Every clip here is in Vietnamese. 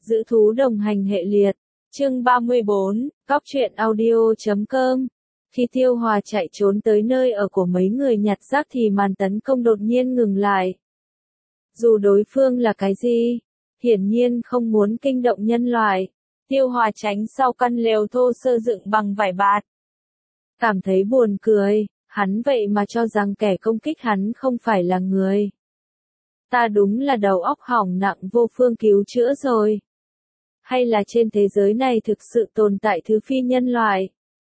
Giữ thú đồng hành hệ liệt. Chương 34, Cóc truyện audio.com. Khi Tiêu Hòa chạy trốn tới nơi ở của mấy người nhặt rác thì màn tấn công đột nhiên ngừng lại. Dù đối phương là cái gì, hiển nhiên không muốn kinh động nhân loại, Tiêu Hòa tránh sau căn lều thô sơ dựng bằng vải bạt. Cảm thấy buồn cười, hắn vậy mà cho rằng kẻ công kích hắn không phải là người. Ta đúng là đầu óc hỏng nặng vô phương cứu chữa rồi. Hay là trên thế giới này thực sự tồn tại thứ phi nhân loại?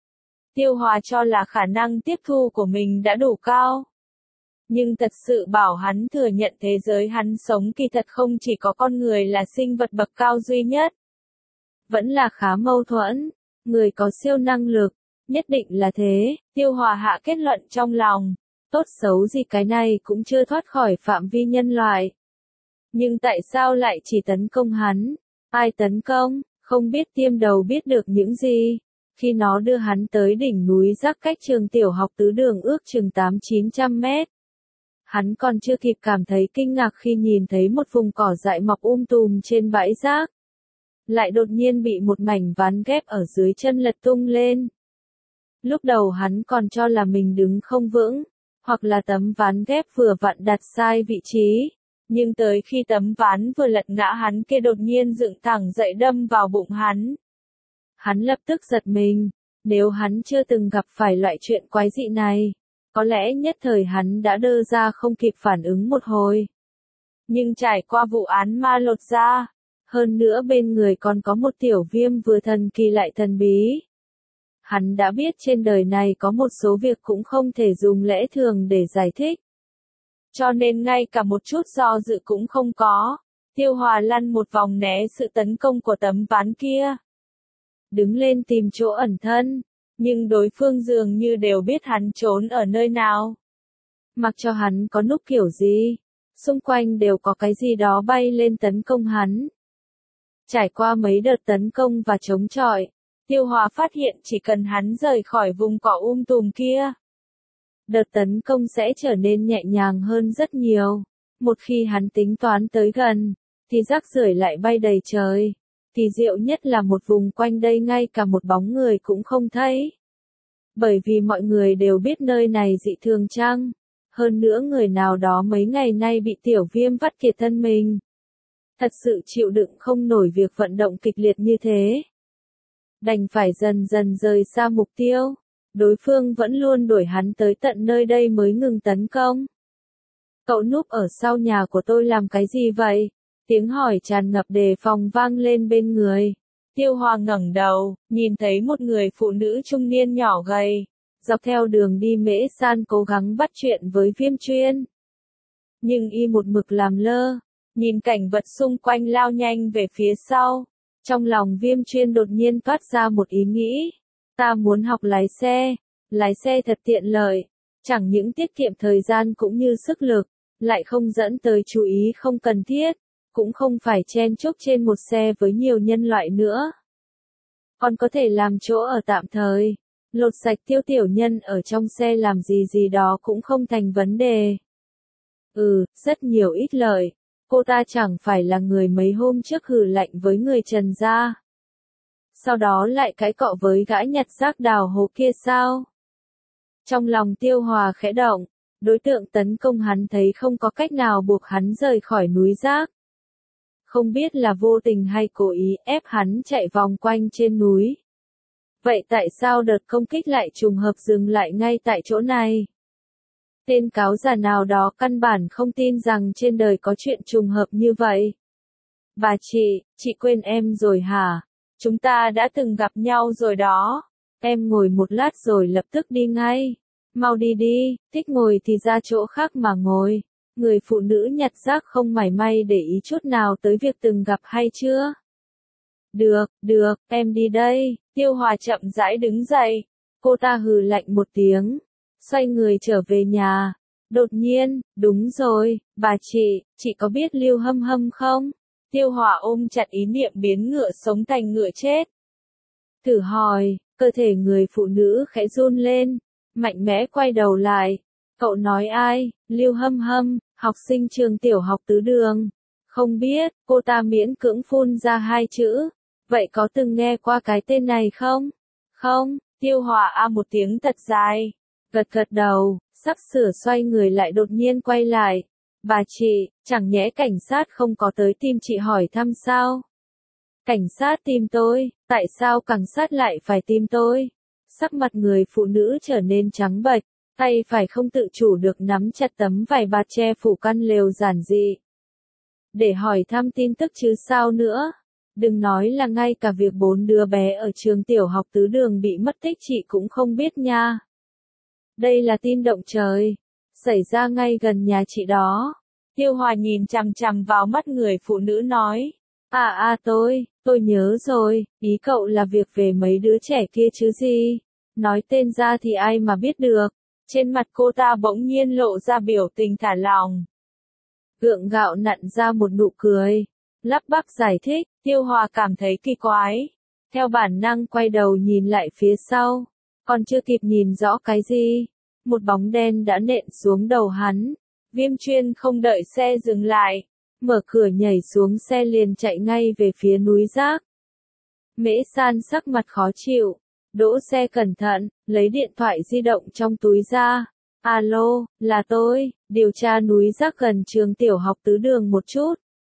Tiêu Hòa cho là khả năng tiếp thu của mình đã đủ cao. Nhưng thật sự bảo hắn thừa nhận thế giới hắn sống kỳ thật không chỉ có con người là sinh vật bậc cao duy nhất. Vẫn là khá mâu thuẫn, người có siêu năng lực, nhất định là thế, Tiêu Hòa hạ kết luận trong lòng. Tốt xấu gì cái này cũng chưa thoát khỏi phạm vi nhân loại. Nhưng tại sao lại chỉ tấn công hắn? Ai tấn công? Không biết tiêm đầu biết được những gì. Khi nó đưa hắn tới đỉnh núi rác cách trường tiểu học tứ đường ước chừng 800-900 mét. Hắn còn chưa kịp cảm thấy kinh ngạc khi nhìn thấy một vùng cỏ dại mọc tùm trên bãi rác. Lại đột nhiên bị một mảnh ván ghép ở dưới chân lật tung lên. Lúc đầu hắn còn cho là mình đứng không vững, hoặc là tấm ván ghép vừa vặn đặt sai vị trí. Nhưng tới khi tấm ván vừa lật ngã hắn kia đột nhiên dựng thẳng dậy đâm vào bụng hắn. Hắn lập tức giật mình, nếu hắn chưa từng gặp phải loại chuyện quái dị này, có lẽ nhất thời hắn đã đơ ra không kịp phản ứng một hồi. Nhưng trải qua vụ án ma lột da, hơn nữa bên người còn có một tiểu viêm vừa thần kỳ lại thần bí. Hắn đã biết trên đời này có một số việc cũng không thể dùng lẽ thường để giải thích. Cho nên ngay cả một chút do dự cũng không có. Tiêu Hòa lăn một vòng né sự tấn công của tấm ván kia. Đứng lên tìm chỗ ẩn thân, nhưng đối phương dường như đều biết hắn trốn ở nơi nào. Mặc cho hắn có núp kiểu gì, xung quanh đều có cái gì đó bay lên tấn công hắn. Trải qua mấy đợt tấn công và chống chọi, Tiêu Hòa phát hiện chỉ cần hắn rời khỏi vùng cỏ tùm kia, đợt tấn công sẽ trở nên nhẹ nhàng hơn rất nhiều. Một khi hắn tính toán tới gần, thì rác rưởi lại bay đầy trời. Kỳ diệu nhất là một vùng quanh đây ngay cả một bóng người cũng không thấy. Bởi vì mọi người đều biết nơi này dị thường chăng. Hơn nữa người nào đó mấy ngày nay bị tiểu viêm vắt kiệt thân mình. Thật sự chịu đựng không nổi việc vận động kịch liệt như thế. Đành phải dần dần rời xa mục tiêu. Đối phương vẫn luôn đuổi hắn tới tận nơi đây mới ngừng tấn công. Cậu núp ở sau nhà của tôi làm cái gì vậy? Tiếng hỏi tràn ngập đề phòng vang lên bên người. Tiêu Hòa ngẩng đầu, nhìn thấy một người phụ nữ trung niên nhỏ gầy, dọc theo đường đi Mễ San cố gắng bắt chuyện với Viêm Chuyên. Nhưng y một mực làm lơ, nhìn cảnh vật xung quanh lao nhanh về phía sau. Trong lòng Viêm Chuyên đột nhiên toát ra một ý nghĩ. Ta muốn học lái xe thật tiện lợi, chẳng những tiết kiệm thời gian cũng như sức lực, lại không dẫn tới chú ý không cần thiết, cũng không phải chen chúc trên một xe với nhiều nhân loại nữa. Còn có thể làm chỗ ở tạm thời, lột sạch Tiêu tiểu nhân ở trong xe làm gì đó cũng không thành vấn đề. Rất nhiều ích lợi, cô ta chẳng phải là người mấy hôm trước hừ lạnh với người Trần gia. Sau đó lại cãi cọ với gã nhặt rác đào hố kia sao? Trong lòng Tiêu Hòa khẽ động, đối tượng tấn công hắn thấy không có cách nào buộc hắn rời khỏi núi rác. Không biết là vô tình hay cố ý ép hắn chạy vòng quanh trên núi. Vậy tại sao đợt công kích lại trùng hợp dừng lại ngay tại chỗ này? Tên cáo già nào đó căn bản không tin rằng trên đời có chuyện trùng hợp như vậy. Bà chị quên em rồi hả? Chúng ta đã từng gặp nhau rồi đó. Em ngồi một lát rồi lập tức đi ngay. Mau đi đi, thích ngồi thì ra chỗ khác mà ngồi. Người phụ nữ nhặt rác không mảy may để ý chút nào tới việc từng gặp hay chưa. Được, em đi đây. Tiêu Hòa chậm rãi đứng dậy. Cô ta hừ lạnh một tiếng, xoay người trở về nhà. Đột nhiên, đúng rồi, bà chị có biết Lưu Hâm Hâm không? Tiêu Hòa ôm chặt ý niệm biến ngựa sống thành ngựa chết. Thử hỏi, cơ thể người phụ nữ khẽ run lên, mạnh mẽ quay đầu lại. Cậu nói ai? Lưu Hâm Hâm, học sinh trường tiểu học tứ đường. Không biết, cô ta miễn cưỡng phun ra hai chữ. Vậy có từng nghe qua cái tên này không? Không, Tiêu Hòa a một tiếng thật dài. Gật gật đầu, sắp sửa xoay người lại đột nhiên quay lại. Bà chị, chẳng nhẽ cảnh sát không có tới tìm chị hỏi thăm sao? Cảnh sát tìm tôi, tại sao cảnh sát lại phải tìm tôi? Sắc mặt người phụ nữ trở nên trắng bệch, tay phải không tự chủ được nắm chặt tấm vải bạt che phủ căn lều giản dị. Để hỏi thăm tin tức chứ sao nữa? Đừng nói là ngay cả việc 4 đứa bé ở trường tiểu học Tứ Đường bị mất tích chị cũng không biết nha. Đây là tin động trời, xảy ra ngay gần nhà chị đó. Tiêu Hòa nhìn chằm chằm vào mắt người phụ nữ nói. Tôi nhớ rồi, ý cậu là việc về mấy đứa trẻ kia chứ gì. Nói tên ra thì ai mà biết được. Trên mặt cô ta bỗng nhiên lộ ra biểu tình thả lỏng. Gượng gạo nặn ra một nụ cười. Lắp bắp giải thích, Tiêu Hòa cảm thấy kỳ quái. Theo bản năng quay đầu nhìn lại phía sau. Còn chưa kịp nhìn rõ cái gì. Một bóng đen đã nện xuống đầu hắn. Viêm Chuyên không đợi xe dừng lại. Mở cửa nhảy xuống xe liền chạy ngay về phía núi rác. Mễ San sắc mặt khó chịu. Đỗ xe cẩn thận, lấy điện thoại di động trong túi ra. Alo, là tôi, điều tra núi rác gần trường tiểu học Tứ Đường một chút.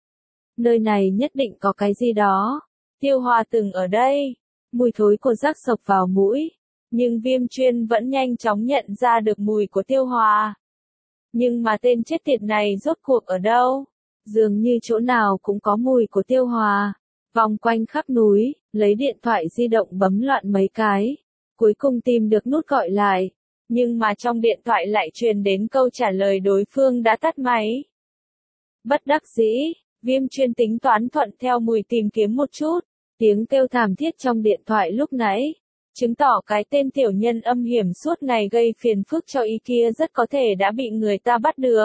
Nơi này nhất định có cái gì đó. Tiêu Hòa từng ở đây. Mùi thối của rác xộc vào mũi. Nhưng Viêm Chuyên vẫn nhanh chóng nhận ra được mùi của Tiêu Hòa. Nhưng mà tên chết tiệt này rốt cuộc ở đâu? Dường như chỗ nào cũng có mùi của Tiêu Hòa. Vòng quanh khắp núi, lấy điện thoại di động bấm loạn mấy cái. Cuối cùng tìm được nút gọi lại. Nhưng mà trong điện thoại lại truyền đến câu trả lời đối phương đã tắt máy. Bất đắc dĩ, Viêm Chuyên tính toán thuận theo mùi tìm kiếm một chút. Tiếng kêu thảm thiết trong điện thoại lúc nãy. Chứng tỏ cái tên tiểu nhân âm hiểm suốt ngày gây phiền phức cho y kia rất có thể đã bị người ta bắt được.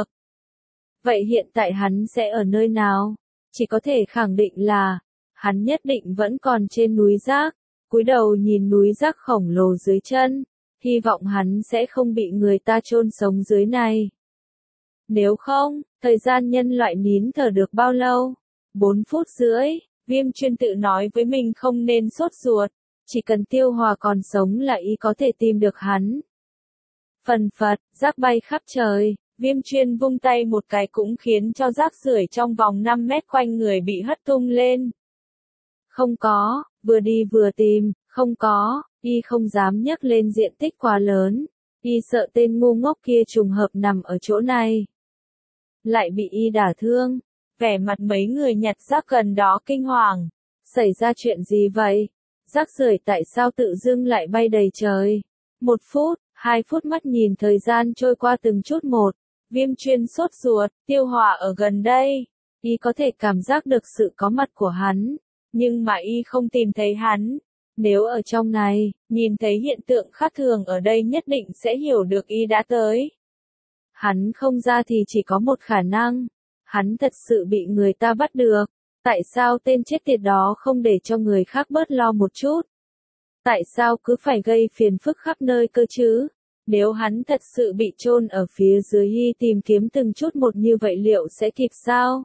Vậy hiện tại hắn sẽ ở nơi nào? Chỉ có thể khẳng định là, hắn nhất định vẫn còn trên núi rác, cúi đầu nhìn núi rác khổng lồ dưới chân, hy vọng hắn sẽ không bị người ta chôn sống dưới này. Nếu không, thời gian nhân loại nín thở được bao lâu? 4 phút rưỡi, Viêm Chuyên tự nói với mình không nên sốt ruột, chỉ cần Tiêu Hòa còn sống là y có thể tìm được hắn. Phần phật, rác bay khắp trời. Viêm Chuyên vung tay một cái cũng khiến cho rác rưởi trong vòng 5 mét quanh người bị hất tung lên. Không có, vừa đi vừa tìm, không có, y không dám nhấc lên diện tích quá lớn. Y sợ tên ngu ngốc kia trùng hợp nằm ở chỗ này. Lại bị y đả thương. Vẻ mặt mấy người nhặt rác gần đó kinh hoàng. Xảy ra chuyện gì vậy? Rác rưởi tại sao tự dưng lại bay đầy trời? 1 phút, 2 phút mắt nhìn thời gian trôi qua từng chút một. Viêm Chuyên sốt ruột, Tiêu Hòa ở gần đây. Y có thể cảm giác được sự có mặt của hắn. Nhưng mà y không tìm thấy hắn. Nếu ở trong này, nhìn thấy hiện tượng khác thường ở đây nhất định sẽ hiểu được y đã tới. Hắn không ra thì chỉ có một khả năng. Hắn thật sự bị người ta bắt được. Tại sao tên chết tiệt đó không để cho người khác bớt lo một chút? Tại sao cứ phải gây phiền phức khắp nơi cơ chứ? Nếu hắn thật sự bị chôn ở phía dưới y tìm kiếm từng chút một như vậy liệu sẽ kịp sao?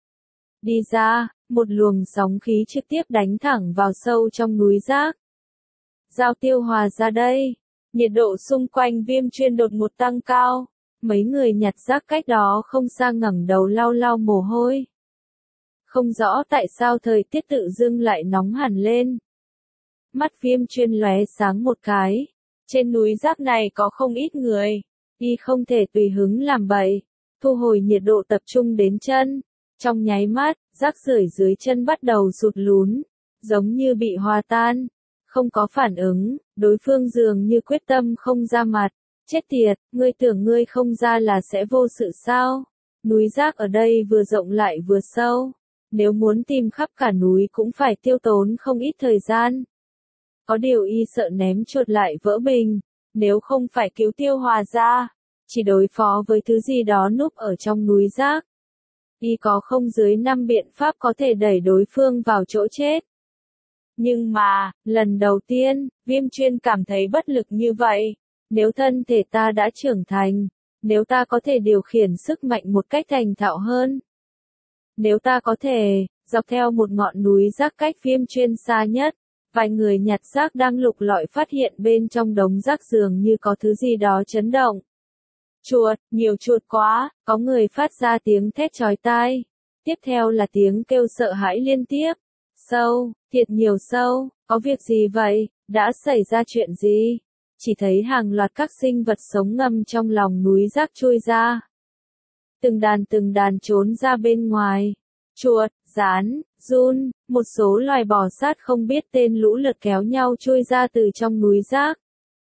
Đi ra, một luồng sóng khí trực tiếp đánh thẳng vào sâu trong núi rác. Giao Tiêu Hòa ra đây. Nhiệt độ xung quanh Viêm Chuyên đột ngột tăng cao. Mấy người nhặt rác cách đó không xa ngẩng đầu lau lau mồ hôi. Không rõ tại sao thời tiết tự dưng lại nóng hẳn lên. Mắt Viêm Chuyên lóe sáng một cái. Trên núi rác này có không ít người. Y không thể tùy hứng làm bậy. Thu hồi nhiệt độ tập trung đến chân. Trong nháy mắt, rác rưởi dưới chân bắt đầu sụt lún. Giống như bị hòa tan. Không có phản ứng, đối phương dường như quyết tâm không ra mặt. Chết tiệt, ngươi tưởng ngươi không ra là sẽ vô sự sao? Núi rác ở đây vừa rộng lại vừa sâu. Nếu muốn tìm khắp cả núi cũng phải tiêu tốn không ít thời gian. Có điều y sợ ném chuột lại vỡ bình. Nếu không phải cứu Tiêu Hòa ra, chỉ đối phó với thứ gì đó núp ở trong núi rác. Y có không dưới 5 biện pháp có thể đẩy đối phương vào chỗ chết. Nhưng mà, lần đầu tiên, Viêm Chuyên cảm thấy bất lực như vậy. Nếu thân thể ta đã trưởng thành, nếu ta có thể điều khiển sức mạnh một cách thành thạo hơn. Nếu ta có thể, dọc theo một ngọn núi rác cách Viêm Chuyên xa nhất, vài người nhặt rác đang lục lọi phát hiện bên trong đống rác dường như có thứ gì đó chấn động. Chuột, nhiều chuột quá, có người phát ra tiếng thét chói tai. Tiếp theo là tiếng kêu sợ hãi liên tiếp. Sâu, thiệt nhiều sâu, có việc gì vậy, đã xảy ra chuyện gì? Chỉ thấy hàng loạt các sinh vật sống ngầm trong lòng núi rác chui ra. Từng đàn trốn ra bên ngoài. Chuột, gián, giun, một số loài bò sát không biết tên lũ lượt kéo nhau chui ra từ trong núi rác.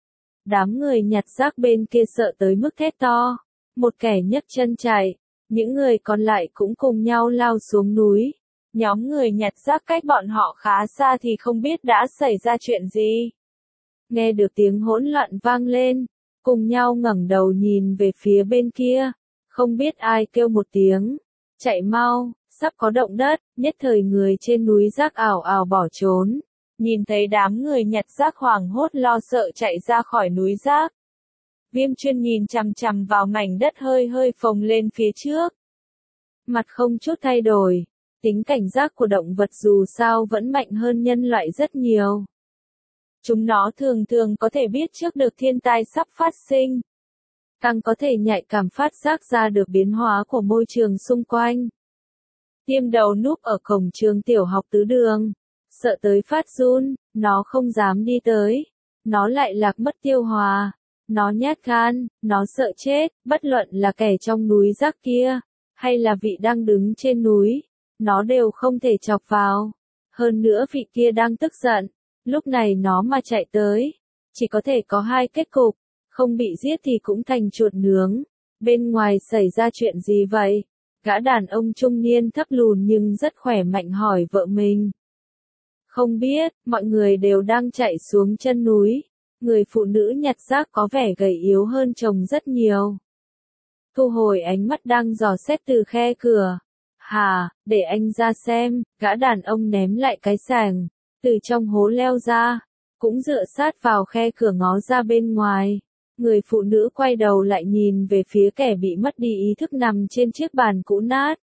Đám người nhặt rác bên kia sợ tới mức thét to. Một kẻ nhấc chân chạy, những người còn lại cũng cùng nhau lao xuống núi. Nhóm người nhặt rác cách bọn họ khá xa thì không biết đã xảy ra chuyện gì. Nghe được tiếng hỗn loạn vang lên, cùng nhau ngẩng đầu nhìn về phía bên kia. Không biết ai kêu một tiếng, chạy mau, sắp có động đất, nhất thời người trên núi rác ảo ảo bỏ trốn. Nhìn thấy đám người nhặt rác hoảng hốt lo sợ chạy ra khỏi núi rác. Viêm Chuyên nhìn chằm chằm vào mảnh đất hơi hơi phồng lên phía trước. Mặt không chút thay đổi, tính cảnh giác của động vật dù sao vẫn mạnh hơn nhân loại rất nhiều. Chúng nó thường thường có thể biết trước được thiên tai sắp phát sinh. Càng có thể nhạy cảm phát giác ra được biến hóa của môi trường xung quanh. Tiêm đầu núp ở cổng trường tiểu học Tứ Đường. Sợ tới phát run, nó không dám đi tới. Nó lại lạc mất tiêu hòa. Nó nhát gan, nó sợ chết, bất luận là kẻ trong núi rác kia, hay là vị đang đứng trên núi. Nó đều không thể chọc vào. Hơn nữa vị kia đang tức giận. Lúc này nó mà chạy tới. Chỉ có thể có hai kết cục. Không bị giết thì cũng thành chuột nướng. Bên ngoài xảy ra chuyện gì vậy? Gã đàn ông trung niên thấp lùn nhưng rất khỏe mạnh hỏi vợ mình. Không biết, mọi người đều đang chạy xuống chân núi. Người phụ nữ nhặt rác có vẻ gầy yếu hơn chồng rất nhiều. Thu hồi ánh mắt đang dò xét từ khe cửa. Hà, để anh ra xem, gã đàn ông ném lại cái sàng. Từ trong hố leo ra, cũng dựa sát vào khe cửa ngó ra bên ngoài. Người phụ nữ quay đầu lại nhìn về phía kẻ bị mất đi ý thức nằm trên chiếc bàn cũ nát.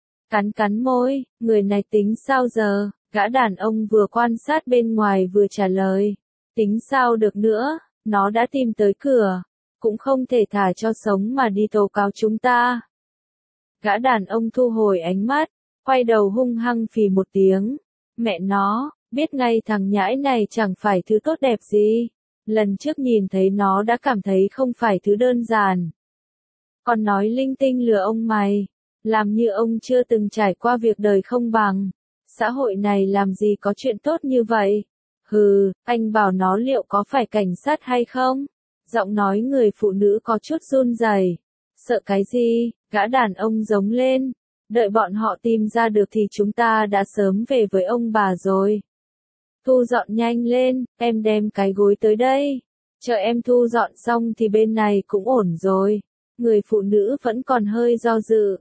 Cắn môi, người này tính sao giờ? Gã đàn ông vừa quan sát bên ngoài vừa trả lời. Tính sao được nữa, nó đã tìm tới cửa. Cũng không thể thả cho sống mà đi tố cáo chúng ta. Gã đàn ông thu hồi ánh mắt, quay đầu hung hăng phì một tiếng. Mẹ nó, biết ngay thằng nhãi này chẳng phải thứ tốt đẹp gì. Lần trước nhìn thấy nó đã cảm thấy không phải thứ đơn giản. Còn nói linh tinh lừa ông mày. Làm như ông chưa từng trải qua việc đời không bằng. Xã hội này làm gì có chuyện tốt như vậy? Hừ, anh bảo nó liệu có phải cảnh sát hay không? Giọng nói người phụ nữ có chút run rẩy. Sợ cái gì? Gã đàn ông giống lên. Đợi bọn họ tìm ra được thì chúng ta đã sớm về với ông bà rồi. Thu dọn nhanh lên, em đem cái gối tới đây. Chờ em thu dọn xong thì bên này cũng ổn rồi. Người phụ nữ vẫn còn hơi do dự.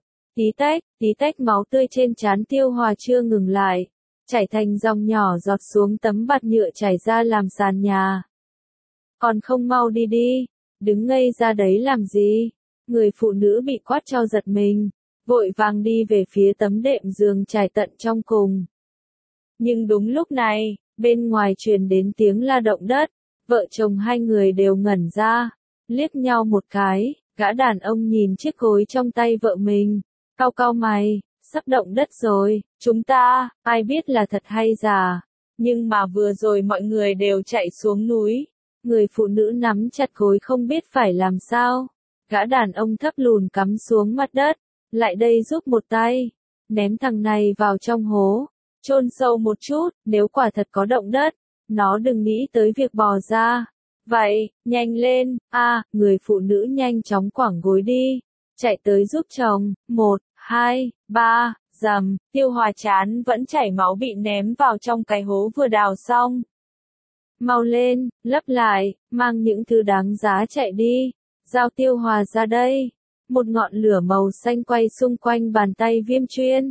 Tí tách máu tươi trên trán Tiêu Hòa chưa ngừng lại. Chảy thành dòng nhỏ giọt xuống tấm bạt nhựa chảy ra làm sàn nhà. Còn không mau đi đi, đứng ngây ra đấy làm gì? Người phụ nữ bị quát cho giật mình, vội vàng đi về phía tấm đệm giường trải tận trong cùng. Nhưng đúng lúc này, bên ngoài truyền đến tiếng la động đất, vợ chồng hai người đều ngẩn ra, liếc nhau một cái, gã đàn ông nhìn chiếc gối trong tay vợ mình, cau cau mày, sắp động đất rồi, chúng ta, ai biết là thật hay giả, nhưng mà vừa rồi mọi người đều chạy xuống núi, người phụ nữ nắm chặt gối không biết phải làm sao, gã đàn ông thấp lùn cắm xuống mặt đất, lại đây giúp một tay, ném thằng này vào trong hố. Chôn sâu một chút, nếu quả thật có động đất, nó đừng nghĩ tới việc bò ra. Vậy, nhanh lên, người phụ nữ nhanh chóng quẳng gối đi, chạy tới giúp chồng, 1, 2, 3, rầm, Tiêu Hòa chán vẫn chảy máu bị ném vào trong cái hố vừa đào xong. Mau lên, lấp lại, mang những thứ đáng giá chạy đi, giao Tiêu Hòa ra đây. Một ngọn lửa màu xanh quay xung quanh bàn tay Viêm Chuyên.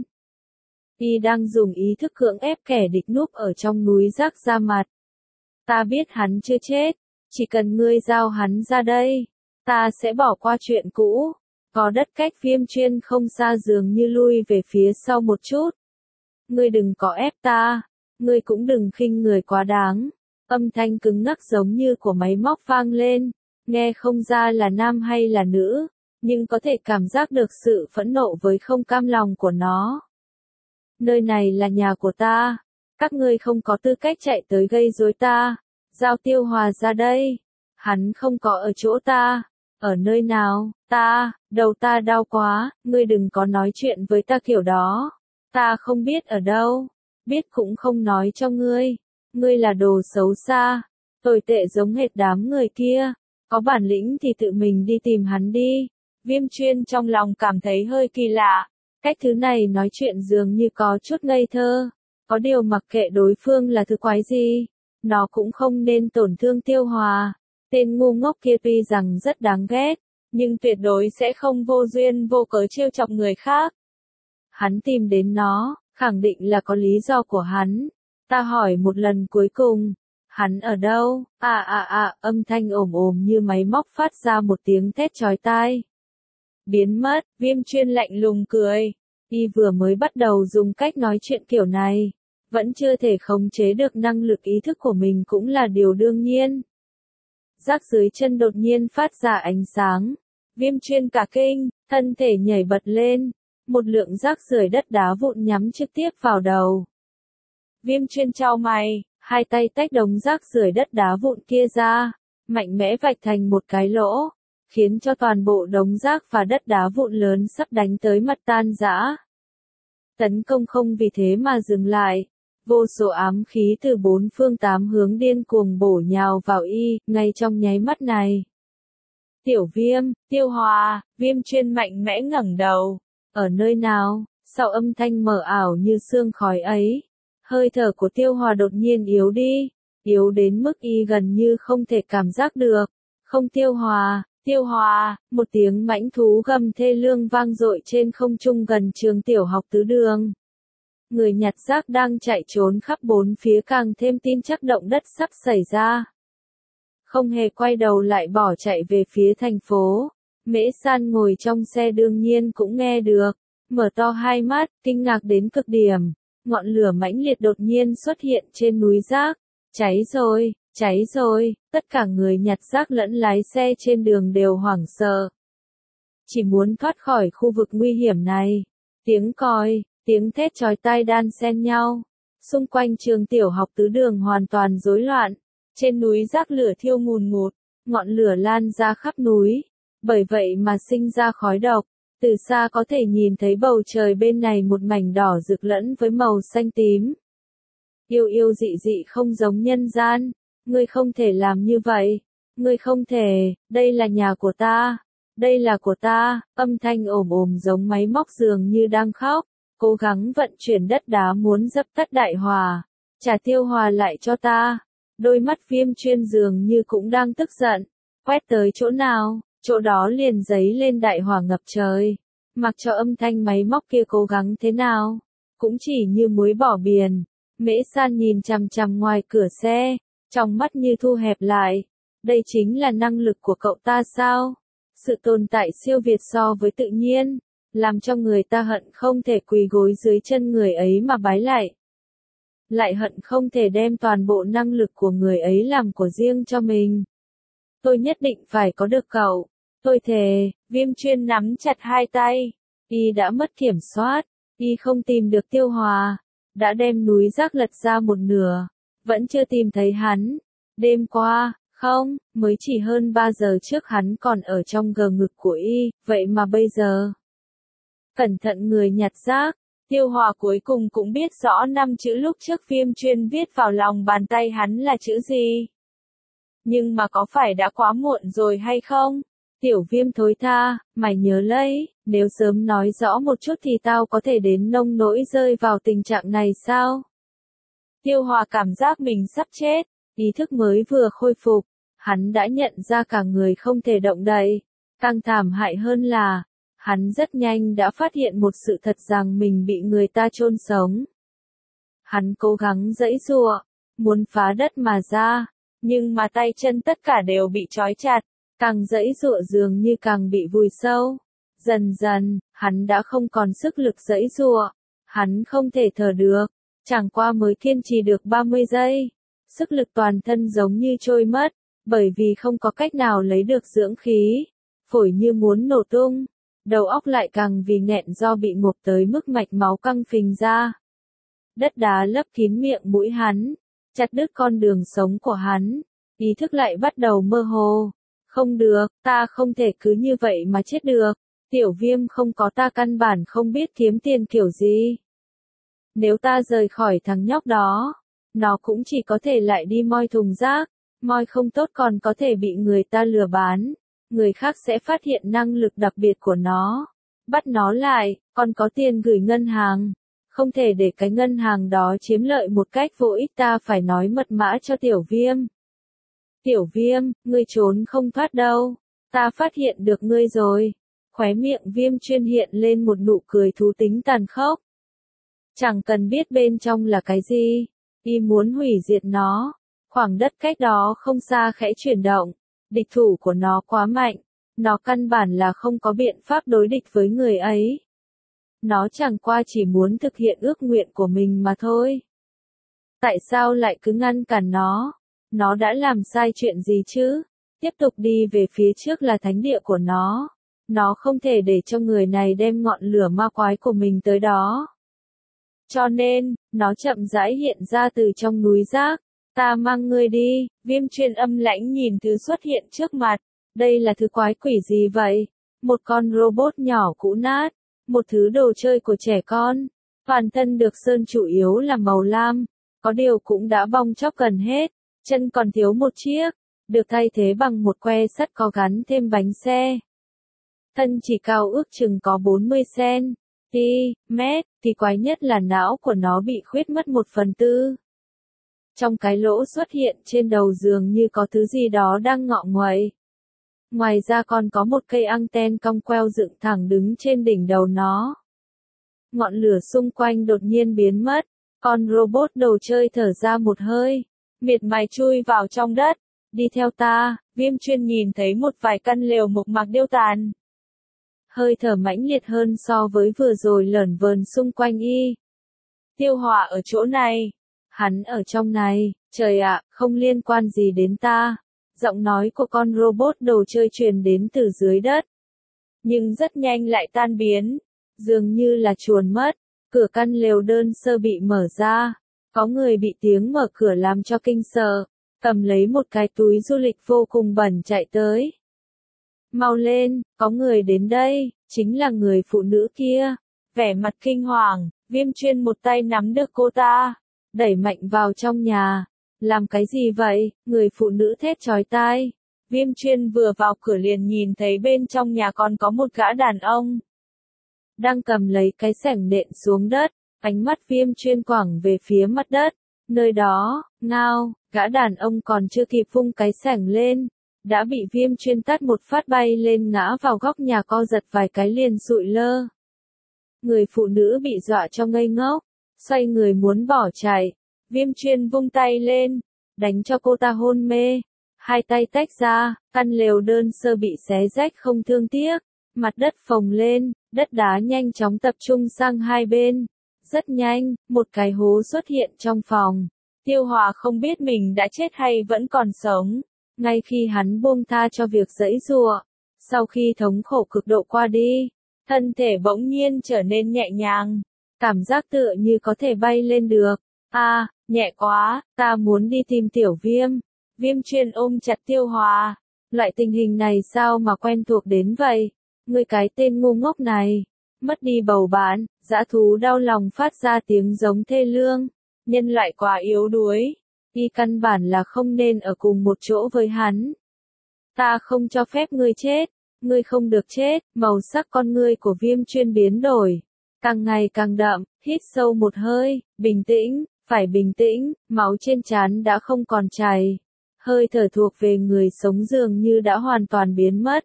Y đang dùng ý thức cưỡng ép kẻ địch núp ở trong núi rác ra mặt. Ta biết hắn chưa chết, chỉ cần ngươi giao hắn ra đây, ta sẽ bỏ qua chuyện cũ. Có đất cách Viêm Chuyên không xa dường như lui về phía sau một chút. Ngươi đừng có ép ta, ngươi cũng đừng khinh người quá đáng. Âm thanh cứng ngắc giống như của máy móc vang lên, nghe không ra là nam hay là nữ, nhưng có thể cảm giác được sự phẫn nộ với không cam lòng của nó. Nơi này là nhà của ta, các ngươi không có tư cách chạy tới gây rối ta. Giao Tiêu Hòa ra đây. Hắn không có ở chỗ ta. Ở nơi nào? Đầu ta đau quá, ngươi đừng có nói chuyện với ta kiểu đó. Ta không biết ở đâu, biết cũng không nói cho ngươi. Ngươi là đồ xấu xa, tồi tệ giống hệt đám người kia. Có bản lĩnh thì tự mình đi tìm hắn đi. Viêm Chuyên trong lòng cảm thấy hơi kỳ lạ. Cách thứ này nói chuyện dường như có chút ngây thơ. Có điều mặc kệ đối phương là thứ quái gì, nó cũng không nên tổn thương Tiêu Hòa. Tên ngu ngốc kia tuy rằng rất đáng ghét, nhưng tuyệt đối sẽ không vô duyên vô cớ trêu chọc người khác. Hắn tìm đến nó, khẳng định là có lý do của hắn. Ta hỏi một lần cuối cùng, hắn ở đâu? Âm thanh ồm ồm như máy móc phát ra một tiếng thét chói tai. Biến mất. Viêm Chuyên lạnh lùng cười. Y vừa mới bắt đầu dùng cách nói chuyện kiểu này, vẫn chưa thể khống chế được năng lực ý thức của mình cũng là điều đương nhiên. Rác dưới chân đột nhiên phát ra ánh sáng. Viêm Chuyên cả kinh, thân thể nhảy bật lên. Một lượng rác rưởi đất đá vụn nhắm trực tiếp vào đầu. Viêm Chuyên chau mày, hai tay tách đống rác rưởi đất đá vụn kia ra, mạnh mẽ vạch thành một cái lỗ, khiến cho toàn bộ đống rác và đất đá vụn lớn sắp đánh tới mặt tan rã. Tấn công không vì thế mà dừng lại. Vô số ám khí từ bốn phương tám hướng điên cuồng bổ nhào vào y, ngay trong nháy mắt này. Tiểu Viêm, Tiêu Hòa. Viêm Chuyên mạnh mẽ ngẩng đầu. Ở nơi nào? Sau âm thanh mờ ảo như sương khói ấy, hơi thở của Tiêu Hòa đột nhiên yếu đi, yếu đến mức y gần như không thể cảm giác được. Không. Tiêu Hòa, một tiếng mãnh thú gầm thê lương vang dội trên không trung gần trường tiểu học Tứ Đường. Người nhặt rác đang chạy trốn khắp bốn phía càng thêm tin chắc động đất sắp xảy ra. Không hề quay đầu lại bỏ chạy về phía thành phố. Mễ San ngồi trong xe đương nhiên cũng nghe được, mở to hai mắt, kinh ngạc đến cực điểm. Ngọn lửa mãnh liệt đột nhiên xuất hiện trên núi rác. Cháy rồi, tất cả người nhặt rác lẫn lái xe trên đường đều hoảng sợ. Chỉ muốn thoát khỏi khu vực nguy hiểm này. Tiếng còi, tiếng thét chói tai đan xen nhau. Xung quanh trường tiểu học Tứ Đường hoàn toàn rối loạn. Trên núi rác lửa thiêu ngùn ngụt, ngọn lửa lan ra khắp núi. Bởi vậy mà sinh ra khói độc. Từ xa có thể nhìn thấy bầu trời bên này một mảnh đỏ rực lẫn với màu xanh tím. Yêu dị dị không giống nhân gian. Ngươi không thể làm như vậy. Ngươi không thể, đây là nhà của ta. Đây là của ta. Âm thanh ồm ồm giống máy móc dường như đang khóc. Cố gắng vận chuyển đất đá muốn dập tắt đại hỏa. Trả Tiêu Hòa lại cho ta. Đôi mắt Viêm Chuyên dường như cũng đang tức giận. Quét tới chỗ nào, chỗ đó liền giấy lên đại hỏa ngập trời. Mặc cho âm thanh máy móc kia cố gắng thế nào, cũng chỉ như muối bỏ biển. Mễ San nhìn chằm chằm ngoài cửa xe, trong mắt như thu hẹp lại. Đây chính là năng lực của cậu ta sao? Sự tồn tại siêu việt so với tự nhiên, làm cho người ta hận không thể quỳ gối dưới chân người ấy mà bái lại. Lại hận không thể đem toàn bộ năng lực của người ấy làm của riêng cho mình. Tôi nhất định phải có được cậu. Tôi thề. Viêm Chuyên nắm chặt hai tay. Y đã mất kiểm soát. Y không tìm được Tiêu Hòa. Đã đem núi rác lật ra một nửa. Vẫn chưa tìm thấy hắn. Đêm qua, không, mới chỉ hơn 3 giờ trước hắn còn ở trong gờ ngực của Y. Vậy mà bây giờ. Cẩn thận người nhặt rác. Tiêu Hòa cuối cùng cũng biết rõ 5 chữ lúc trước Viêm Chuyên viết vào lòng bàn tay hắn là chữ gì. Nhưng mà có phải đã quá muộn rồi hay không? Tiểu Viêm thối tha, mày nhớ lấy, nếu sớm nói rõ một chút thì tao có thể đến nông nỗi rơi vào tình trạng này sao? Tiêu Hòa cảm giác mình sắp chết, ý thức mới vừa khôi phục, hắn đã nhận ra cả người không thể động đậy. Càng thảm hại hơn là, hắn rất nhanh đã phát hiện một sự thật rằng mình bị người ta chôn sống. Hắn cố gắng giãy giụa, muốn phá đất mà ra, nhưng mà tay chân tất cả đều bị trói chặt, càng giãy giụa dường như càng bị vùi sâu. Dần dần, hắn đã không còn sức lực giãy giụa, hắn không thể thở được, chẳng qua mới kiên trì được 30 giây. Sức lực toàn thân giống như trôi mất, bởi vì không có cách nào lấy được dưỡng khí, phổi như muốn nổ tung, đầu óc lại càng vì nghẹn do bị ngộp tới mức mạch máu căng phình ra. Đất đá lấp kín miệng mũi hắn, chặt đứt con đường sống của hắn, ý thức lại bắt đầu mơ hồ. Không được, ta không thể cứ như vậy mà chết được. Tiểu Viêm không có ta căn bản không biết kiếm tiền kiểu gì. Nếu ta rời khỏi thằng nhóc đó, nó cũng chỉ có thể lại đi moi thùng rác, moi không tốt còn có thể bị người ta lừa bán. Người khác sẽ phát hiện năng lực đặc biệt của nó, bắt nó lại, còn có tiền gửi ngân hàng. Không thể để cái ngân hàng đó chiếm lợi một cách vô ích, ta phải nói mật mã cho Tiểu Viêm. Tiểu Viêm, ngươi trốn không thoát đâu, ta phát hiện được ngươi rồi. Khóe miệng Viêm Chuyên hiện lên một nụ cười thú tính tàn khốc. Chẳng cần biết bên trong là cái gì, y muốn hủy diệt nó. Khoảng đất cách đó không xa khẽ chuyển động, địch thủ của nó quá mạnh, nó căn bản là không có biện pháp đối địch với người ấy. Nó chẳng qua chỉ muốn thực hiện ước nguyện của mình mà thôi. Tại sao lại cứ ngăn cản nó? Nó đã làm sai chuyện gì chứ? Tiếp tục đi về phía trước là thánh địa của nó. Nó không thể để cho người này đem ngọn lửa ma quái của mình tới đó. Cho nên, nó chậm rãi hiện ra từ trong núi rác. Ta mang ngươi đi. Viêm Chuyên âm lãnh nhìn thứ xuất hiện trước mặt. Đây là thứ quái quỷ gì vậy? Một con robot nhỏ cũ nát. Một thứ đồ chơi của trẻ con. Toàn thân được sơn chủ yếu là màu lam. Có điều cũng đã bong chóc gần hết. Chân còn thiếu một chiếc. Được thay thế bằng một que sắt có gắn thêm bánh xe. Thân chỉ cao ước chừng có 40 cm, thì quái nhất là não của nó bị khuyết mất 1/4. Trong cái lỗ xuất hiện trên đầu dường như có thứ gì đó đang ngọ nguậy. Ngoài ra còn có một cây anten cong queo dựng thẳng đứng trên đỉnh đầu nó. Ngọn lửa xung quanh đột nhiên biến mất, con robot đồ chơi thở ra một hơi, miệt mài chui vào trong đất. Đi theo ta. Viêm Chuyên nhìn thấy một vài căn lều mộc mạc điêu tàn. Hơi thở mãnh liệt hơn so với vừa rồi lởn vởn xung quanh y. Tiêu Hỏa ở chỗ này. Hắn ở trong này, trời ạ, không liên quan gì đến ta. Giọng nói của con robot đồ chơi truyền đến từ dưới đất. Nhưng rất nhanh lại tan biến. Dường như là chuồn mất. Cửa căn lều đơn sơ bị mở ra. Có người bị tiếng mở cửa làm cho kinh sợ. Cầm lấy một cái túi du lịch vô cùng bẩn chạy tới. Mau lên, có người đến đây, chính là người phụ nữ kia. Vẻ mặt kinh hoàng, Viêm Chuyên một tay nắm được cô ta, đẩy mạnh vào trong nhà. Làm cái gì vậy? Người phụ nữ thét chói tai. Viêm Chuyên vừa vào cửa liền nhìn thấy bên trong nhà còn có một gã đàn ông. Đang cầm lấy cái xẻng nện xuống đất, ánh mắt Viêm Chuyên quẳng về phía mặt đất. Nơi đó, ngao, gã đàn ông còn chưa kịp vung cái xẻng lên, đã bị Viêm Chuyên tát một phát bay lên ngã vào góc nhà co giật vài cái liền sụi lơ. Người phụ nữ bị dọa cho ngây ngốc, xoay người muốn bỏ chạy. Viêm Chuyên vung tay lên, đánh cho cô ta hôn mê. Hai tay tách ra, căn lều đơn sơ bị xé rách không thương tiếc. Mặt đất phồng lên, đất đá nhanh chóng tập trung sang hai bên. Rất nhanh, một cái hố xuất hiện trong phòng. Tiêu Hỏa không biết mình đã chết hay vẫn còn sống. Ngay khi hắn buông tha cho việc giãy giụa, sau khi thống khổ cực độ qua đi, thân thể bỗng nhiên trở nên nhẹ nhàng. Cảm giác tựa như có thể bay lên được. Nhẹ quá, ta muốn đi tìm Tiểu Viêm. Viêm Chuyên ôm chặt Tiêu Hỏa. Loại tình hình này sao mà quen thuộc đến vậy? Ngươi cái tên ngu ngốc này. Mất đi bầu bạn, dã thú đau lòng phát ra tiếng giống thê lương. Nhân loại quá yếu đuối. Y căn bản là không nên ở cùng một chỗ với hắn. Ta không cho phép ngươi chết. Ngươi không được chết. Màu sắc con ngươi của Viêm Chuyên biến đổi. Càng ngày càng đậm, hít sâu một hơi, bình tĩnh, phải bình tĩnh, máu trên trán đã không còn chảy. Hơi thở thuộc về người sống dường như đã hoàn toàn biến mất.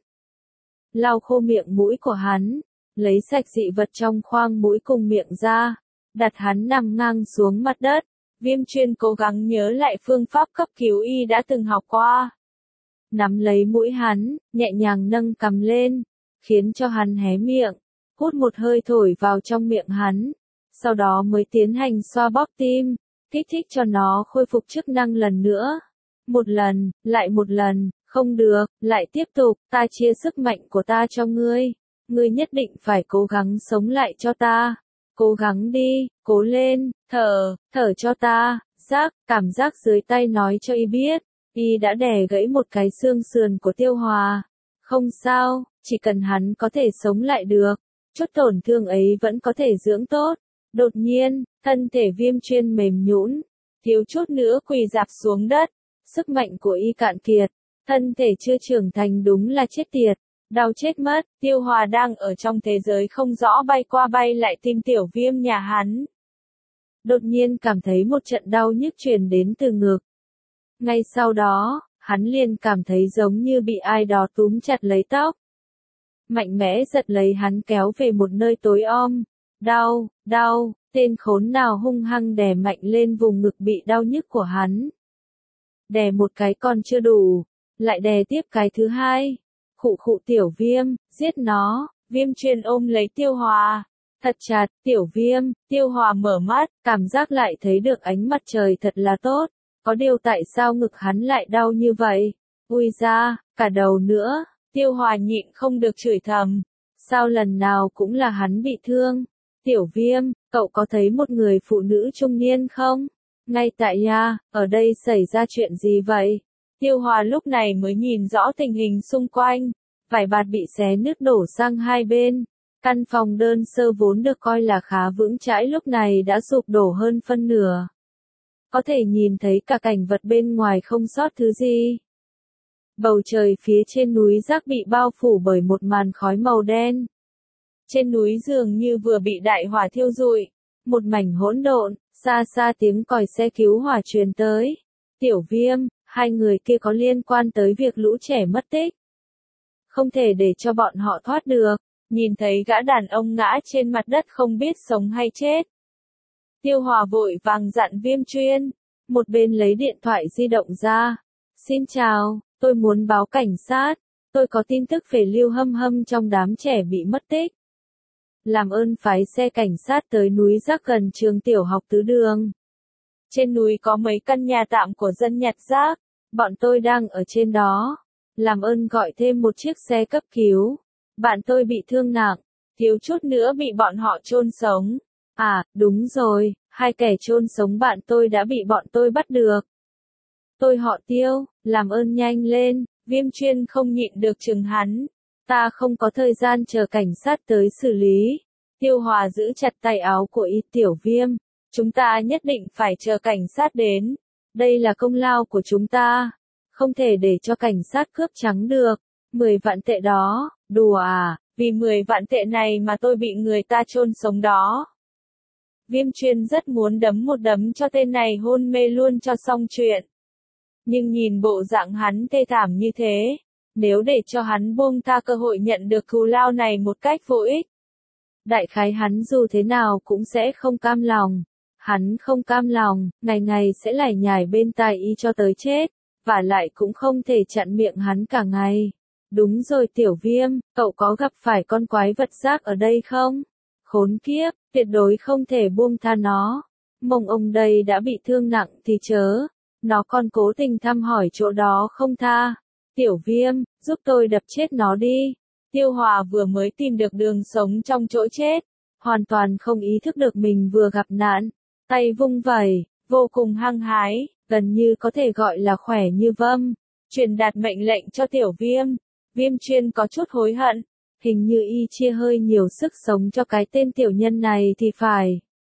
Lau khô miệng mũi của hắn, lấy sạch dị vật trong khoang mũi cùng miệng ra, đặt hắn nằm ngang xuống mặt đất. Viêm Chuyên cố gắng nhớ lại phương pháp cấp cứu y đã từng học qua. Nắm lấy mũi hắn, nhẹ nhàng nâng cằm lên, khiến cho hắn hé miệng, hút một hơi thổi vào trong miệng hắn, sau đó mới tiến hành xoa bóp tim, kích thích cho nó khôi phục chức năng lần nữa. Một lần, lại một lần, không được, lại tiếp tục, ta chia sức mạnh của ta cho ngươi. Ngươi nhất định phải cố gắng sống lại cho ta. Cố gắng đi, cố lên, thở cho ta. Cảm giác dưới tay nói cho y biết, y đã đè gãy một cái xương sườn của Tiêu Hòa. Không sao, chỉ cần hắn có thể sống lại được, chút tổn thương ấy vẫn có thể dưỡng tốt. Đột nhiên, thân thể Viêm Chuyên mềm nhũn, thiếu chút nữa quỳ rạp xuống đất. Sức mạnh của y cạn kiệt, thân thể chưa trưởng thành đúng là chết tiệt, đau chết mất. Tiêu Hòa đang ở trong thế giới không rõ bay qua bay lại tìm Tiểu Viêm nhà hắn. Đột nhiên cảm thấy một trận đau nhức truyền đến từ ngực. Ngay sau đó, hắn liền cảm thấy giống như bị ai đó túm chặt lấy tóc. Mạnh mẽ giật lấy hắn kéo về một nơi tối om. Đau, tên khốn nào hung hăng đè mạnh lên vùng ngực bị đau nhức của hắn. Đè một cái còn chưa đủ, lại đè tiếp cái thứ hai. Khụ Tiểu Viêm, giết nó. Viêm Chuyên ôm lấy Tiêu Hòa, thật chặt. Tiểu Viêm. Tiêu Hòa mở mắt, cảm giác lại thấy được ánh mặt trời thật là tốt. Có điều tại sao ngực hắn lại đau như vậy? Ui da, cả đầu nữa. Tiêu Hòa nhịn không được chửi thầm. Sao lần nào cũng là hắn bị thương? Tiểu Viêm, cậu có thấy một người phụ nữ trung niên không? Ngay tại nhà, ở đây xảy ra chuyện gì vậy? Tiêu Hòa lúc này mới nhìn rõ tình hình xung quanh. Vải bạt bị xé nứt đổ sang hai bên. Căn phòng đơn sơ vốn được coi là khá vững chãi lúc này đã sụp đổ hơn phân nửa. Có thể nhìn thấy cả cảnh vật bên ngoài không sót thứ gì. Bầu trời phía trên núi rác bị bao phủ bởi một màn khói màu đen. Trên núi dường như vừa bị đại hỏa thiêu rụi. Một mảnh hỗn độn, xa tiếng còi xe cứu hỏa truyền tới. Tiểu Viêm, hai người kia có liên quan tới việc lũ trẻ mất tích. Không thể để cho bọn họ thoát được. Nhìn thấy gã đàn ông ngã trên mặt đất không biết sống hay chết. Tiêu Hòa vội vàng dặn Viêm Chuyên, một bên lấy điện thoại di động ra. Xin chào, tôi muốn báo cảnh sát. Tôi có tin tức về Lưu Hâm Hâm trong đám trẻ bị mất tích. Làm ơn phái xe cảnh sát tới núi rác gần trường tiểu học Tứ Đường. Trên núi có mấy căn nhà tạm của dân nhặt rác. Bọn tôi đang ở trên đó. Làm ơn gọi thêm một chiếc xe cấp cứu. Bạn tôi bị thương nặng, thiếu chút nữa bị bọn họ chôn sống. À, đúng rồi, hai kẻ chôn sống bạn tôi đã bị bọn tôi bắt được. Tôi họ Tiêu, làm ơn nhanh lên. Viêm Chuyên không nhịn được chừng hắn. Ta không có thời gian chờ cảnh sát tới xử lý. Tiêu Hòa giữ chặt tay áo của Tiểu Viêm. Chúng ta nhất định phải chờ cảnh sát đến. Đây là công lao của chúng ta. Không thể để cho cảnh sát cướp trắng được. 10 vạn tệ đó, đùa à, vì 10 vạn tệ này mà tôi bị người ta chôn sống đó. Viêm Chuyên rất muốn đấm một đấm cho tên này hôn mê luôn cho xong chuyện. Nhưng nhìn bộ dạng hắn thê thảm như thế, nếu để cho hắn buông tha cơ hội nhận được thù lao này một cách vô ích, đại khái hắn dù thế nào cũng sẽ không cam lòng. Hắn không cam lòng, ngày ngày sẽ lải nhải bên tai y cho tới chết, và lại cũng không thể chặn miệng hắn cả ngày. Đúng rồi Tiểu Viêm, cậu có gặp phải con quái vật rác ở đây không? Khốn kiếp, tuyệt đối không thể buông tha nó. Mông ông đây đã bị thương nặng thì chớ. Nó còn cố tình thăm hỏi chỗ đó không tha. Tiểu Viêm, giúp tôi đập chết nó đi. Tiêu Hòa vừa mới tìm được đường sống trong chỗ chết. Hoàn toàn không ý thức được mình vừa gặp nạn. Tay vung vẩy, vô cùng hăng hái, gần như có thể gọi là khỏe như vâm. Truyền đạt mệnh lệnh cho Tiểu Viêm. Viêm Chuyên có chút hối hận. Hình như y chia hơi nhiều sức sống cho cái tên tiểu nhân này thì phải.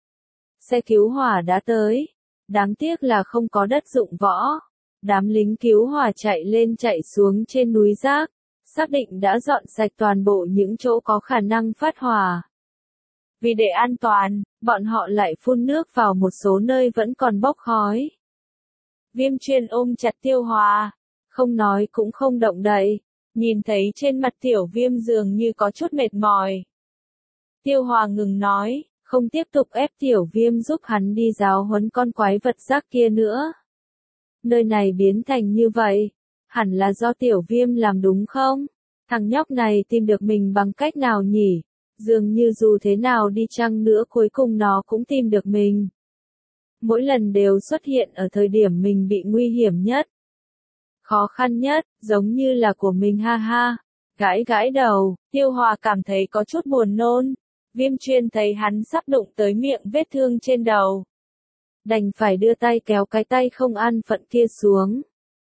Xe cứu hỏa đã tới. Đáng tiếc là không có đất dụng võ. Đám lính cứu hỏa chạy lên chạy xuống trên núi rác. Xác định đã dọn sạch toàn bộ những chỗ có khả năng phát hỏa. Vì để an toàn, bọn họ lại phun nước vào một số nơi vẫn còn bốc khói. Viêm Chuyên ôm chặt Tiêu Hòa. Không nói cũng không động đậy. Nhìn thấy trên mặt Tiểu Viêm dường như có chút mệt mỏi. Tiêu Hòa ngừng nói, không tiếp tục ép Tiểu Viêm giúp hắn đi giáo huấn con quái vật rác kia nữa. Nơi này biến thành như vậy, hẳn là do Tiểu Viêm làm đúng không? Thằng nhóc này tìm được mình bằng cách nào nhỉ? Dường như dù thế nào đi chăng nữa cuối cùng nó cũng tìm được mình. Mỗi lần đều xuất hiện ở thời điểm mình bị nguy hiểm nhất. Khó khăn nhất, giống như là của mình ha ha. Gãi gãi đầu, Tiêu Hòa cảm thấy có chút buồn nôn. Viêm Chuyên thấy hắn sắp đụng tới miệng vết thương trên đầu. Đành phải đưa tay kéo cái tay không an phận kia xuống.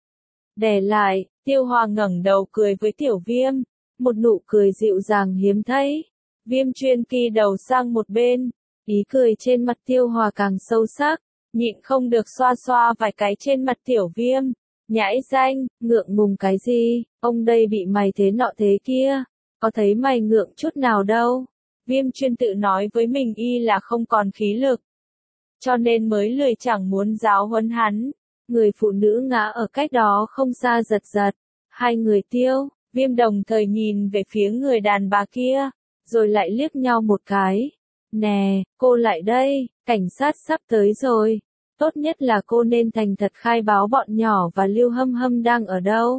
Đè lại, Tiêu Hòa ngẩng đầu cười với Tiểu Viêm. Một nụ cười dịu dàng hiếm thấy. Viêm Chuyên kỳ đầu sang một bên. Ý cười trên mặt Tiêu Hòa càng sâu sắc. Nhịn không được xoa xoa vài cái trên mặt Tiểu Viêm. Nhãi danh, ngượng ngùng cái gì, ông đây bị mày thế nọ thế kia, có thấy mày ngượng chút nào đâu. Viêm Chuyên tự nói với mình y là không còn khí lực, cho nên mới lười chẳng muốn giáo huấn hắn. Người phụ nữ ngã ở cách đó không xa giật giật, hai người Viêm đồng thời nhìn về phía người đàn bà kia, rồi lại liếc nhau một cái. Nè, cô lại đây, cảnh sát sắp tới rồi. Tốt nhất là cô nên thành thật khai báo bọn nhỏ và Lưu Hâm Hâm đang ở đâu.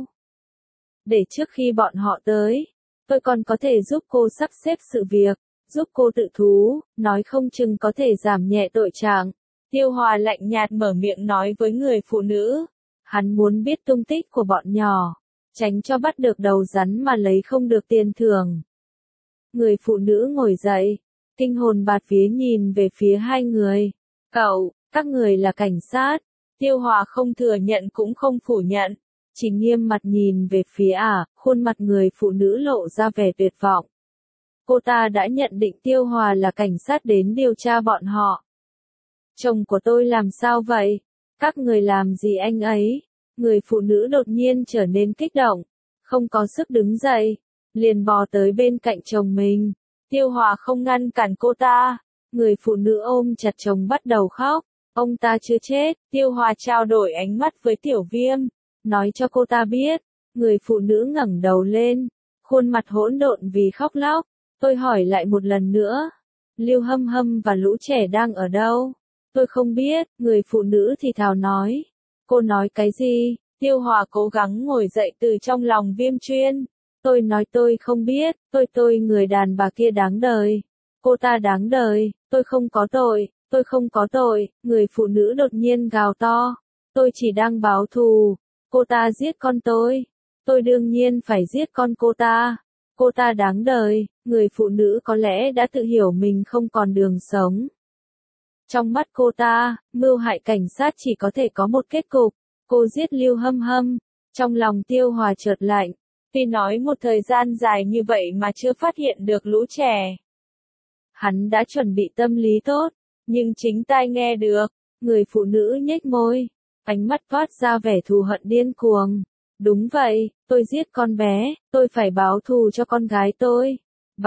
Để trước khi bọn họ tới, tôi còn có thể giúp cô sắp xếp sự việc, giúp cô tự thú, nói không chừng có thể giảm nhẹ tội trạng. Tiêu Hòa lạnh nhạt mở miệng nói với người phụ nữ. Hắn muốn biết tung tích của bọn nhỏ, tránh cho bắt được đầu rắn mà lấy không được tiền thưởng. Người phụ nữ ngồi dậy, kinh hồn bạt vía nhìn về phía hai người. Các người là cảnh sát. Tiêu Hòa không thừa nhận cũng không phủ nhận, chỉ nghiêm mặt nhìn về phía khuôn mặt người phụ nữ lộ ra vẻ tuyệt vọng. Cô ta đã nhận định Tiêu Hòa là cảnh sát đến điều tra bọn họ. Chồng của tôi làm sao vậy? Các người làm gì anh ấy? Người phụ nữ đột nhiên trở nên kích động, không có sức đứng dậy, liền bò tới bên cạnh chồng mình. Tiêu Hòa không ngăn cản cô ta, người phụ nữ ôm chặt chồng bắt đầu khóc. Ông ta chưa chết. Tiêu Hòa trao đổi ánh mắt với Tiểu Viêm, nói cho cô ta biết. Người phụ nữ ngẩng đầu lên, khuôn mặt hỗn độn vì khóc lóc. Tôi hỏi lại một lần nữa, Lưu Hâm Hâm và lũ trẻ đang ở đâu? Tôi không biết. Người phụ nữ thì thào nói. Cô nói cái gì? Tiêu Hòa cố gắng ngồi dậy từ trong lòng Viêm Chuyên. Tôi nói tôi không biết. Tôi người đàn bà kia đáng đời. Cô ta đáng đời. Tôi không có tội. Tôi không có tội. Người phụ nữ đột nhiên gào to. Tôi chỉ đang báo thù. Cô ta giết con tôi. Tôi đương nhiên phải giết con cô ta. Cô ta đáng đời. Người phụ nữ có lẽ đã tự hiểu mình không còn đường sống. Trong mắt cô ta, mưu hại cảnh sát chỉ có thể có một kết cục. Cô giết Lưu Hâm Hâm. Trong lòng Tiêu Hòa chợt lạnh. Tuy nói một thời gian dài như vậy mà chưa phát hiện được lũ trẻ. Hắn đã chuẩn bị tâm lý tốt, nhưng chính tai nghe được. Người phụ nữ nhếch môi, ánh mắt toát ra vẻ thù hận điên cuồng. Đúng vậy, tôi giết con bé, tôi phải báo thù cho con gái tôi.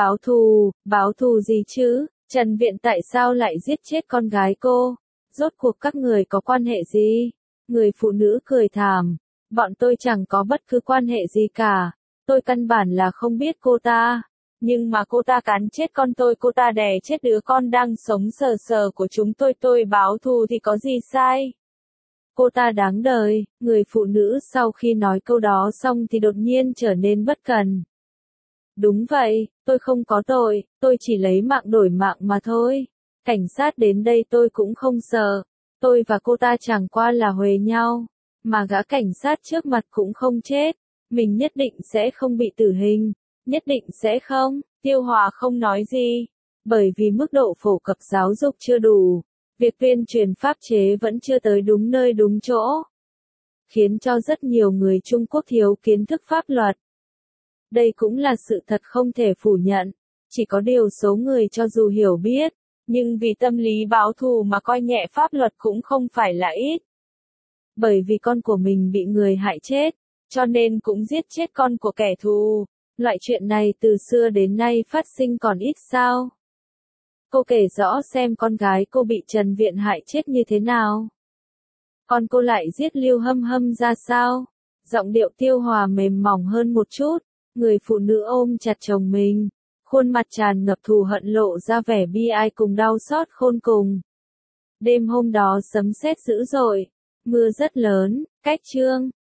Báo thù gì chứ? Trần Viện tại sao lại giết chết con gái cô? Rốt cuộc các người có quan hệ gì? Người phụ nữ cười thảm. Bọn tôi chẳng có bất cứ quan hệ gì cả. Tôi căn bản là không biết cô ta. Nhưng mà cô ta cắn chết con tôi, cô ta đè chết đứa con đang sống sờ sờ của chúng tôi báo thù thì có gì sai? Cô ta đáng đời. Người phụ nữ sau khi nói câu đó xong thì đột nhiên trở nên bất cần. Đúng vậy, tôi không có tội, tôi chỉ lấy mạng đổi mạng mà thôi. Cảnh sát đến đây tôi cũng không sợ. Tôi và cô ta chẳng qua là huề nhau. Mà gã cảnh sát trước mặt cũng không chết. Mình nhất định sẽ không bị tử hình. Nhất định sẽ không. Tiêu Hòa không nói gì. Bởi vì mức độ phổ cập giáo dục chưa đủ. Việc tuyên truyền pháp chế vẫn chưa tới đúng nơi đúng chỗ. Khiến cho rất nhiều người Trung Quốc thiếu kiến thức pháp luật. Đây cũng là sự thật không thể phủ nhận. Chỉ có điều số người cho dù hiểu biết, nhưng vì tâm lý báo thù mà coi nhẹ pháp luật cũng không phải là ít. Bởi vì con của mình bị người hại chết, cho nên cũng giết chết con của kẻ thù. Loại chuyện này từ xưa đến nay phát sinh còn ít sao? Cô kể rõ xem con gái cô bị Trần Viện hại chết như thế nào. Con cô lại giết Lưu Hâm Hâm ra sao? Giọng điệu Tiêu Hòa mềm mỏng hơn một chút. Người phụ nữ ôm chặt chồng mình. Khuôn mặt tràn ngập thù hận lộ ra vẻ bi ai cùng đau xót khôn cùng. Đêm hôm đó sấm sét dữ dội. Mưa rất lớn. Cách chương